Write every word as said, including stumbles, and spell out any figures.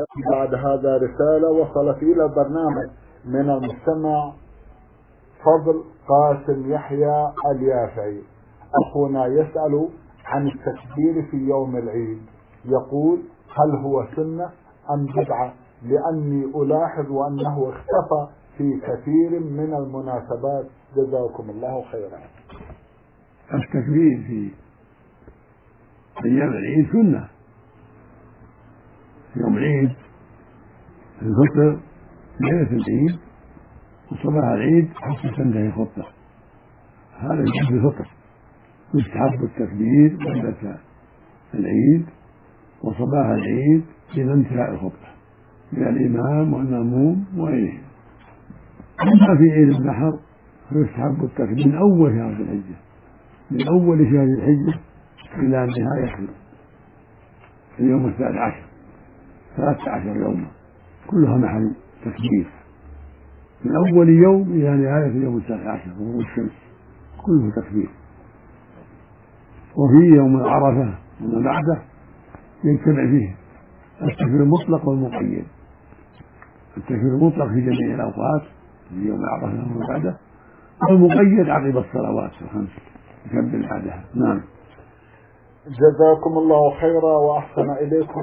بعد هذا رسالة وصلت إلى البرنامج من المستمع فضل قاسم يحيى اليافعي. أخونا يسأل عن التكبير في يوم العيد، يقول: هل هو سنة أم بدعة؟ لأني ألاحظ أنه اختفى في كثير من المناسبات، جزاكم الله خيرا. التكبير في أيام العيد سنة. يوم العيد الفطر ليلة العيد وصباح العيد حتى تنتهي الخطبة، هذا يجب الفطر. يستحب التكبير ليلة العيد وصباح العيد إلى انتهاء الخطبة من الإمام والمأموم وغيرهم. أما في عيد النحر فيستحب التكبير من أول شهر الحجة، من أول شهر الحجة إلى نهاية اليوم الثالث عشر، ثلاثة عشر يوما كلها محل تكبير، من أول يوم إلى نهاية اليوم الثالث عشر غروب الشمس كله تكبير. وفي يوم عرفة وما بعده يجتمع فيه التكبير المطلق والمقيد. التكبير المطلق في جميع الأوقات في يوم عرفة وما بعده، والمقيد عقب الصلوات الخمس يكبر بعدها. نعم. جزاكم الله خيرا وأحسن إليكم.